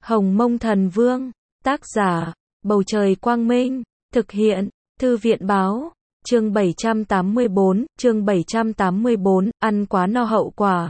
Hồng Mông Thần Vương, tác giả, Bầu Trời Quang Minh, thực hiện, Thư viện Báo, chương 784, ăn quá no hậu quả.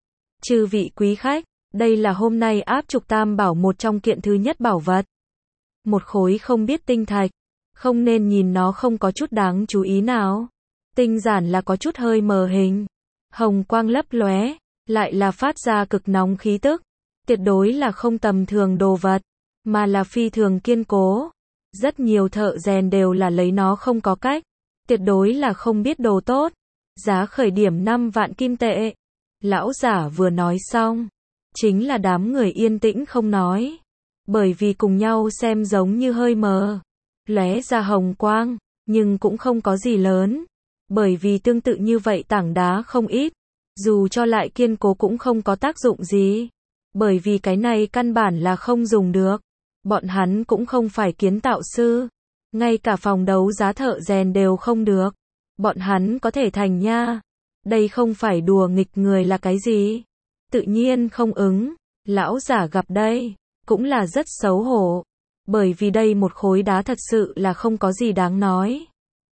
Chư vị quý khách, đây là hôm nay áp trục tam bảo một trong kiện thứ nhất bảo vật. Một khối không biết tinh thạch, không nên nhìn nó không có chút đáng chú ý nào. Tinh giản là có chút hơi mờ hình, hồng quang lấp lóe, lại là phát ra cực nóng khí tức. Tuyệt đối là không tầm thường đồ vật, mà là phi thường kiên cố. Rất nhiều thợ rèn đều là lấy nó không có cách. Tuyệt đối là không biết đồ tốt. Giá khởi điểm 5 vạn kim tệ. Lão giả vừa nói xong, chính là đám người yên tĩnh không nói. Bởi vì cùng nhau xem giống như hơi mờ, lóe ra hồng quang, nhưng cũng không có gì lớn. Bởi vì tương tự như vậy tảng đá không ít, dù cho lại kiên cố cũng không có tác dụng gì. Bởi vì cái này căn bản là không dùng được. Bọn hắn cũng không phải kiến tạo sư. Ngay cả phòng đấu giá thợ rèn đều không được. Bọn hắn có thể thành nha. Đây không phải đùa nghịch người là cái gì. Tự nhiên không ứng. Lão giả gặp đây, cũng là rất xấu hổ. Bởi vì đây một khối đá thật sự là không có gì đáng nói.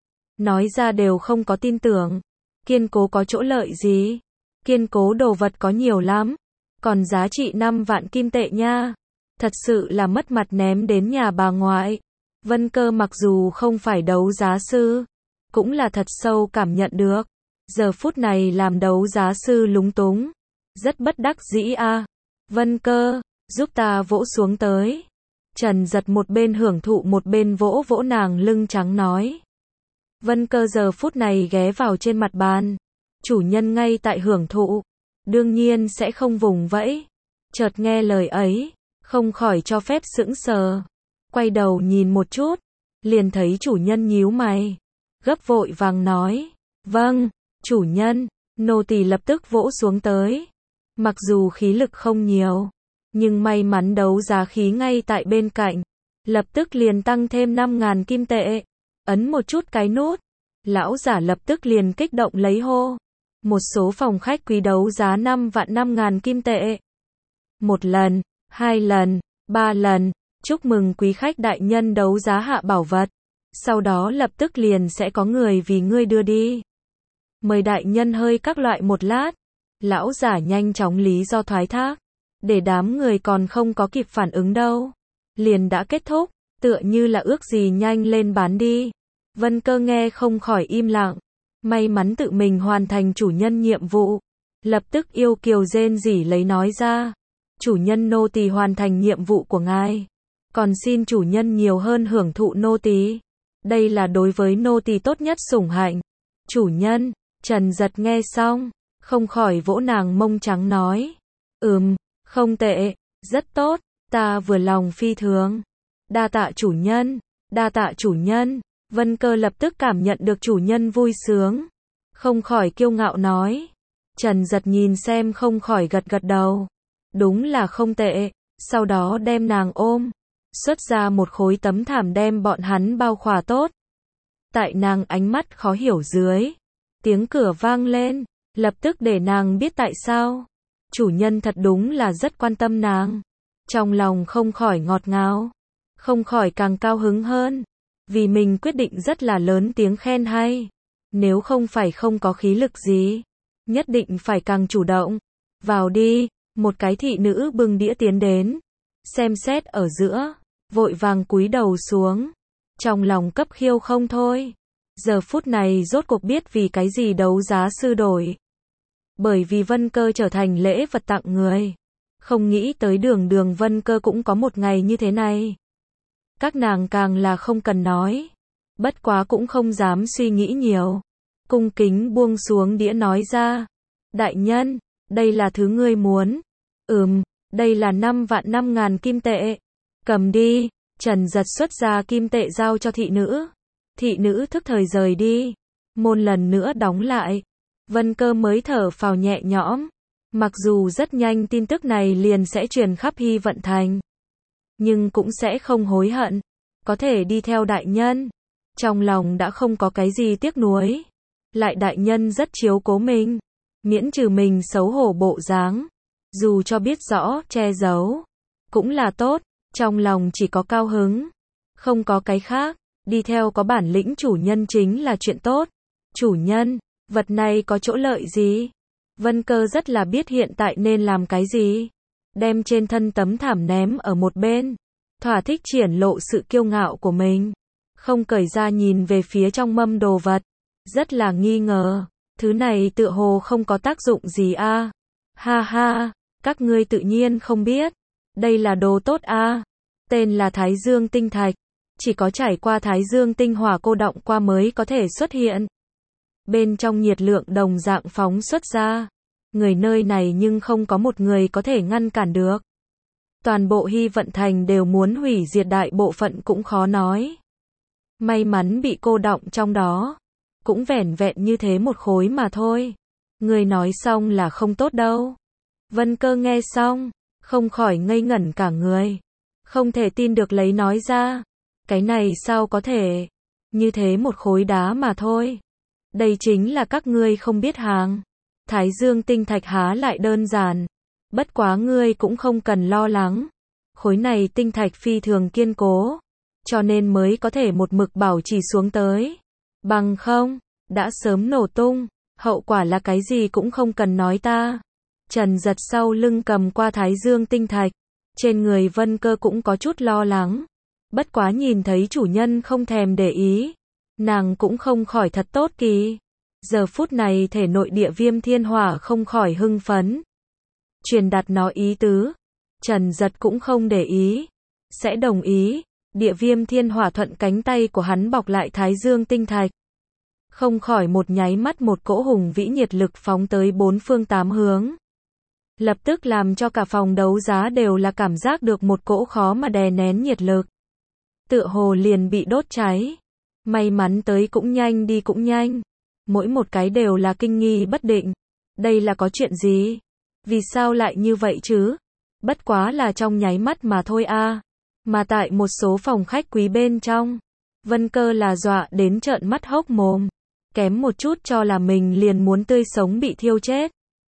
Nói ra đều không có tin tưởng. Kiên cố có chỗ lợi gì? Kiên cố đồ vật có nhiều lắm. Còn giá trị 5 vạn kim tệ nha. Thật sự là mất mặt ném đến nhà bà ngoại. Vân Cơ mặc dù không phải đấu giá sư, cũng là thật sâu cảm nhận được. Giờ phút này làm đấu giá sư lúng túng. Rất bất đắc dĩ a. Vân Cơ, giúp ta vỗ xuống tới. Trần Giật một bên hưởng thụ một bên vỗ vỗ nàng lưng trắng nói. Vân Cơ giờ phút này ghé vào trên mặt bàn. Chủ nhân ngay tại hưởng thụ. Đương nhiên sẽ không vùng vẫy. Chợt nghe lời ấy, không khỏi cho phép sững sờ. Quay đầu nhìn một chút, liền thấy chủ nhân nhíu mày. Gấp vội vàng nói, vâng, chủ nhân. Nô tỳ lập tức vỗ xuống tới. Mặc dù khí lực không nhiều, nhưng may mắn đấu giá khí ngay tại bên cạnh. Lập tức liền tăng thêm 5.000 kim tệ. Ấn một chút cái nút. Lão giả lập tức liền kích động lấy hô. Một số phòng khách quý đấu giá 5 vạn 5.000 kim tệ. Một lần, 2 lần, 3 lần, chúc mừng quý khách đại nhân đấu giá hạ bảo vật. Sau đó lập tức liền sẽ có người vì ngươi đưa đi. Mời đại nhân hơi các loại một lát. Lão giả nhanh chóng lý do thoái thác. Để đám người còn không có kịp phản ứng đâu. Liền đã kết thúc, tựa như là ước gì nhanh lên bán đi. Vân Cơ nghe không khỏi im lặng. May mắn tự mình hoàn thành chủ nhân nhiệm vụ. Lập tức yêu kiều rên rỉ lấy nói ra. Chủ nhân nô tỳ hoàn thành nhiệm vụ của ngài. Còn xin chủ nhân nhiều hơn hưởng thụ nô tỳ. Đây là đối với nô tỳ tốt nhất sủng hạnh. Chủ nhân, Trần Giật nghe xong, không khỏi vỗ nàng mông trắng nói. Không tệ, rất tốt, ta vừa lòng phi thường. Đa tạ chủ nhân, đa tạ chủ nhân. Vân Cơ lập tức cảm nhận được chủ nhân vui sướng. Không khỏi kiêu ngạo nói. Trần Giật nhìn xem không khỏi gật gật đầu. Đúng là không tệ. Sau đó đem nàng ôm. Xuất ra một khối tấm thảm đem bọn hắn bao khỏa tốt. Tại nàng ánh mắt khó hiểu dưới. Tiếng cửa vang lên. Lập tức để nàng biết tại sao. Chủ nhân thật đúng là rất quan tâm nàng. Trong lòng không khỏi ngọt ngào. Không khỏi càng cao hứng hơn. Vì mình quyết định rất là lớn tiếng khen hay. Nếu không phải không có khí lực gì, nhất định phải càng chủ động. Vào đi, một cái thị nữ bưng đĩa tiến đến. Xem xét ở giữa, vội vàng cúi đầu xuống. Trong lòng cấp khiêu không thôi. Giờ phút này rốt cuộc biết vì cái gì đấu giá sư đổi. Bởi vì Vân Cơ trở thành lễ vật tặng người. Không nghĩ tới đường Vân Cơ cũng có một ngày như thế này. Các nàng càng là không cần nói. Bất quá cũng không dám suy nghĩ nhiều. Cung kính buông xuống đĩa nói ra. Đại nhân, đây là thứ ngươi muốn. Đây là 5 vạn 5.000 kim tệ. Cầm đi. Trần Giật xuất ra kim tệ giao cho thị nữ. Thị nữ thức thời rời đi. Môn lần nữa đóng lại. Vân Cơ mới thở phào nhẹ nhõm. Mặc dù rất nhanh tin tức này liền sẽ truyền khắp Hy Vận Thành. Nhưng cũng sẽ không hối hận. Có thể đi theo đại nhân. Trong lòng đã không có cái gì tiếc nuối. Lại đại nhân rất chiếu cố mình. Miễn trừ mình xấu hổ bộ dáng. Dù cho biết rõ, che giấu. cũng là tốt, trong lòng chỉ có cao hứng, không có cái khác, đi theo có bản lĩnh chủ nhân chính là chuyện tốt. Chủ nhân, vật này có chỗ lợi gì? Vân Cơ rất là biết hiện tại nên làm cái gì. Đem trên thân tấm thảm ném ở một bên, thỏa thích triển lộ sự kiêu ngạo của mình. Không cởi ra nhìn về phía trong mâm đồ vật, rất là nghi ngờ, thứ này tựa hồ không có tác dụng gì a. Ha ha, các ngươi tự nhiên không biết, đây là đồ tốt a. Tên là Thái Dương tinh thạch, chỉ có trải qua Thái Dương tinh hỏa cô đọng qua mới có thể xuất hiện. Bên trong nhiệt lượng đồng dạng phóng xuất ra, người nơi này nhưng không có một người có thể ngăn cản được. Toàn bộ Hy Vận Thành đều muốn hủy diệt, đại bộ phận cũng khó nói. May mắn bị cô đọng trong đó, cũng vẻn vẹn như thế một khối mà thôi. Người nói xong là không tốt đâu. Vân Cơ nghe xong, không khỏi ngây ngẩn cả người. Không thể tin được lấy nói ra. Cái này sao có thể? Như thế một khối đá mà thôi. Đây chính là các ngươi không biết hàng. Thái Dương tinh thạch há lại đơn giản. Bất quá ngươi cũng không cần lo lắng. Khối này tinh thạch phi thường kiên cố, cho nên mới có thể một mực bảo trì xuống tới. Bằng không, đã sớm nổ tung. Hậu quả là cái gì cũng không cần nói ta. Trần Giật sau lưng cầm qua Thái Dương tinh thạch. Trên người Vân Cơ cũng có chút lo lắng. Bất quá nhìn thấy chủ nhân không thèm để ý, nàng cũng không khỏi thật tốt kỳ. Giờ phút này thể nội địa viêm thiên hỏa không khỏi hưng phấn. Truyền đạt nó ý tứ. Trần Giật cũng không để ý. Sẽ đồng ý. Địa viêm thiên hỏa thuận cánh tay của hắn bọc lại Thái Dương tinh thạch. Không khỏi một nháy mắt một cỗ hùng vĩ nhiệt lực phóng tới bốn phương tám hướng. Lập tức làm cho cả phòng đấu giá đều là cảm giác được một cỗ khó mà đè nén nhiệt lực. Tựa hồ liền bị đốt cháy. May mắn tới cũng nhanh đi cũng nhanh. Mỗi một cái đều là kinh nghi bất định. Đây là có chuyện gì? Vì sao lại như vậy chứ? Bất quá là trong nháy mắt mà thôi a. Mà tại một số phòng khách quý bên trong, Vân Cơ là dọa đến trợn mắt hốc mồm. Kém một chút cho là mình liền muốn tươi sống bị thiêu chết.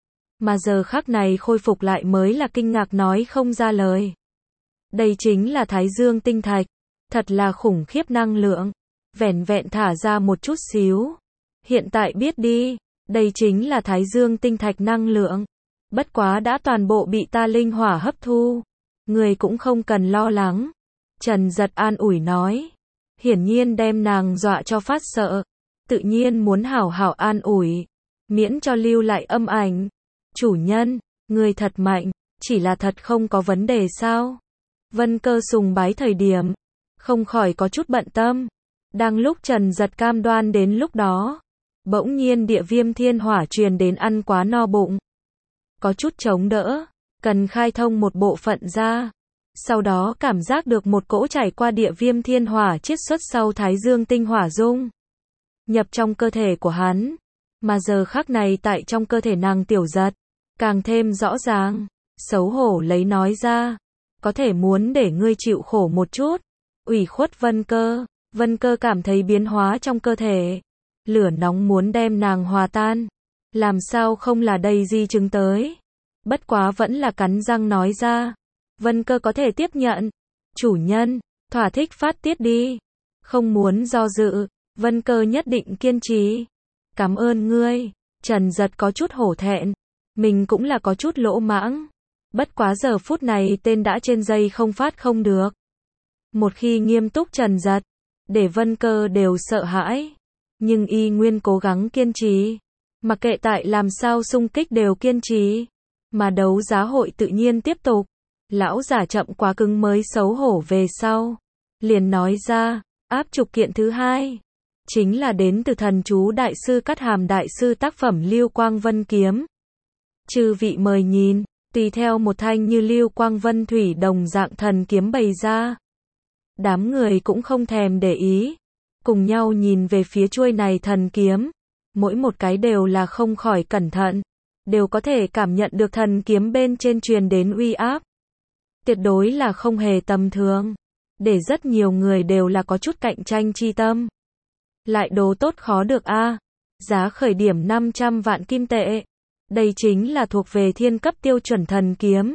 Mà giờ khắc này khôi phục lại mới là kinh ngạc nói không ra lời. Đây chính là Thái Dương tinh thạch. Thật là khủng khiếp năng lượng. Vẻn vẹn thả ra một chút xíu. Hiện tại biết đi, đây chính là Thái Dương tinh thạch năng lượng. Bất quá đã toàn bộ bị ta linh hỏa hấp thu. Người cũng không cần lo lắng. Trần Giật an ủi nói. Hiển nhiên đem nàng dọa cho phát sợ. Tự nhiên muốn hảo hảo an ủi. Miễn cho lưu lại âm ảnh. Chủ nhân, người thật mạnh. Chỉ là thật không có vấn đề sao? Vân Cơ sùng bái thời điểm, không khỏi có chút bận tâm. Đang lúc Trần Giật cam đoan đến lúc đó, bỗng nhiên địa viêm thiên hỏa truyền đến ăn quá no bụng. Có chút chống đỡ, cần khai thông một bộ phận ra. Sau đó cảm giác được một cỗ chảy qua địa viêm thiên hỏa chiết xuất sau Thái Dương tinh hỏa dung. Nhập trong cơ thể của hắn. Mà giờ khắc này tại trong cơ thể nàng Tiểu Giật, càng thêm rõ ràng. Xấu hổ lấy nói ra. Có thể muốn để ngươi chịu khổ một chút. Ủy khuất Vân Cơ. Vân Cơ cảm thấy biến hóa trong cơ thể. Lửa nóng muốn đem nàng hòa tan. Làm sao không là đây di chứng tới. Bất quá vẫn là cắn răng nói ra. Vân Cơ có thể tiếp nhận. Chủ nhân, thỏa thích phát tiết đi. Không muốn do dự. Vân Cơ nhất định kiên trì. Cảm ơn ngươi. Trần Giật có chút hổ thẹn. Mình cũng là có chút lỗ mãng. Bất quá giờ phút này tên đã trên dây không phát không được. Một khi nghiêm túc Trần Giật, để Vân Cơ đều sợ hãi. Nhưng y nguyên cố gắng kiên trì. Mặc kệ tại làm sao xung kích đều kiên trì. Mà đấu giá hội tự nhiên tiếp tục. Lão giả chậm quá cứng mới xấu hổ về sau. Liền nói ra, áp trục kiện thứ hai. Chính là đến từ thần chú đại sư Cát Hàm đại sư tác phẩm Lưu Quang Vân kiếm. Chư vị mời nhìn, tùy theo một thanh như Lưu Quang Vân thủy đồng dạng thần kiếm bày ra. Đám người cũng không thèm để ý. Cùng nhau nhìn về phía chuôi này thần kiếm. Mỗi một cái đều là không khỏi cẩn thận. Đều có thể cảm nhận được thần kiếm bên trên truyền đến uy áp. Tuyệt đối là không hề tầm thường. Để rất nhiều người đều là có chút cạnh tranh chi tâm. Lại đồ tốt khó được a. Giá khởi điểm 500 vạn kim tệ. Đây chính là thuộc về thiên cấp tiêu chuẩn thần kiếm.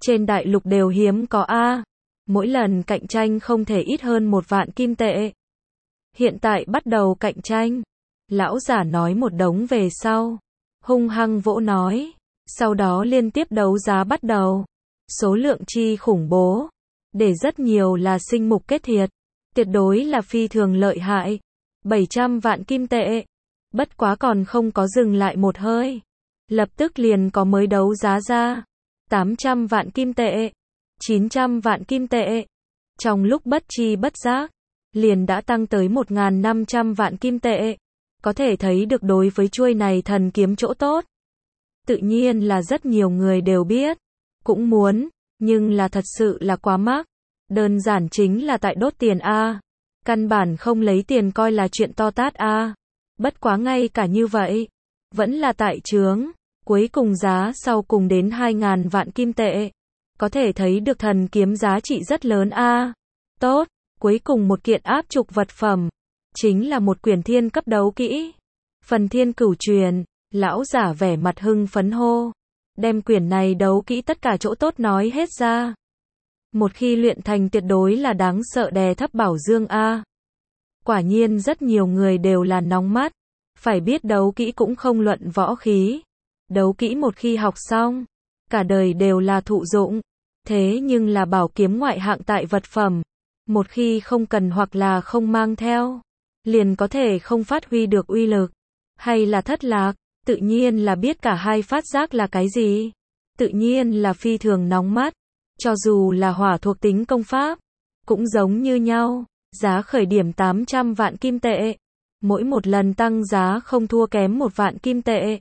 Trên đại lục đều hiếm có a. Mỗi lần cạnh tranh không thể ít hơn 1 vạn kim tệ. Hiện tại bắt đầu cạnh tranh. Lão giả nói một đống về sau. Hung hăng vỗ nói. Sau đó liên tiếp đấu giá bắt đầu. Số lượng chi khủng bố. Để rất nhiều là sinh mục kết thiệt. Tuyệt đối là phi thường lợi hại. 700 vạn kim tệ. Bất quá còn không có dừng lại một hơi. Lập tức liền có mới đấu giá ra. 800 vạn kim tệ. 900 vạn kim tệ. Trong lúc bất chi bất giác, liền đã tăng tới 1.500 vạn kim tệ. Có thể thấy được đối với chuôi này thần kiếm chỗ tốt. Tự nhiên là rất nhiều người đều biết. Cũng muốn, nhưng là thật sự là quá mắc. Đơn giản chính là tại đốt tiền a. Căn bản không lấy tiền coi là chuyện to tát a. Bất quá ngay cả như vậy, vẫn là tại chướng. Cuối cùng giá sau cùng đến 2.000 vạn kim tệ. Có thể thấy được thần kiếm giá trị rất lớn a. Tốt, cuối cùng một kiện áp trục vật phẩm. Chính là một quyển thiên cấp đấu kỹ. Phần thiên cửu truyền, lão giả vẻ mặt hưng phấn hô. Đem quyển này đấu kỹ tất cả chỗ tốt nói hết ra. Một khi luyện thành tuyệt đối là đáng sợ đè thấp bảo dương a. Quả nhiên rất nhiều người đều là nóng mắt. Phải biết đấu kỹ cũng không luận võ khí. Đấu kỹ một khi học xong, cả đời đều là thụ dụng. Thế nhưng là bảo kiếm ngoại hạng tại vật phẩm. Một khi không cần hoặc là không mang theo, liền có thể không phát huy được uy lực. Hay là thất lạc, tự nhiên là biết cả hai phát giác là cái gì. Tự nhiên là phi thường nóng mắt. Cho dù là hỏa thuộc tính công pháp, cũng giống như nhau. Giá khởi điểm 800 vạn kim tệ. Mỗi một lần tăng giá không thua kém 1 vạn kim tệ.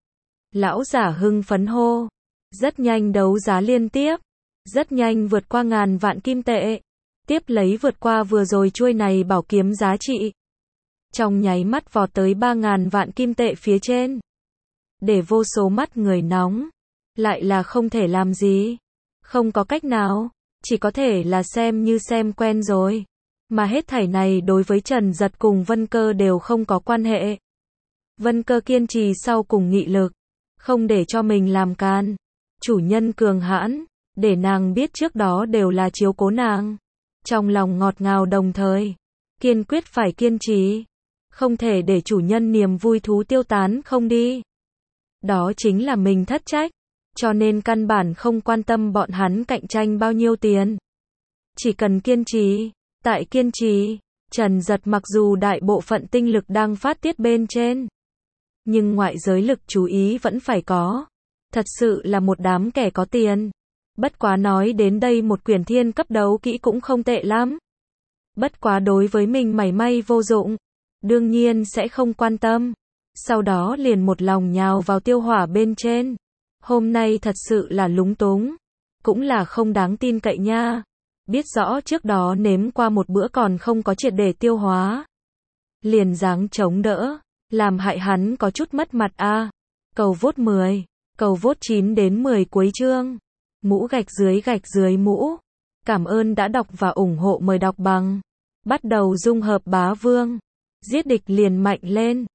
Lão giả hưng phấn hô. Rất nhanh đấu giá liên tiếp. Rất nhanh vượt qua 1.000 vạn kim tệ. Tiếp lấy vượt qua vừa rồi chuôi này bảo kiếm giá trị. Trong nháy mắt vọt tới 3.000 vạn kim tệ phía trên. Để vô số mắt người nóng. Lại là không thể làm gì. Không có cách nào. Chỉ có thể là xem như xem quen rồi. Mà hết thảy này đối với Trần Giật cùng Vân Cơ đều không có quan hệ. Vân Cơ kiên trì sau cùng nghị lực. Không để cho mình làm can. Chủ nhân cường hãn. Để nàng biết trước đó đều là chiếu cố nàng. Trong lòng ngọt ngào đồng thời. Kiên quyết phải kiên trì. Không thể để chủ nhân niềm vui thú tiêu tán không đi. Đó chính là mình thất trách. Cho nên căn bản không quan tâm bọn hắn cạnh tranh bao nhiêu tiền. Chỉ cần kiên trì. Tại kiên trì, Trần Giật mặc dù đại bộ phận tinh lực đang phát tiết bên trên. Nhưng ngoại giới lực chú ý vẫn phải có. Thật sự là một đám kẻ có tiền. Bất quá nói đến đây một quyển thiên cấp đấu kỹ cũng không tệ lắm. Bất quá đối với mình mảy may vô dụng. Đương nhiên sẽ không quan tâm. Sau đó liền một lòng nhào vào tiêu hỏa bên trên. Hôm nay thật sự là lúng túng. Cũng là không đáng tin cậy nha. Biết rõ trước đó nếm qua một bữa còn không có triệt để tiêu hóa. Liền dáng chống đỡ. Làm hại hắn có chút mất mặt a. Cầu vote 10. Cầu vote 9 đến 10 cuối chương. Mũ gạch dưới mũ. Cảm ơn đã đọc và ủng hộ, mời đọc bằng. Bắt đầu dung hợp bá vương. Giết địch liền mạnh lên.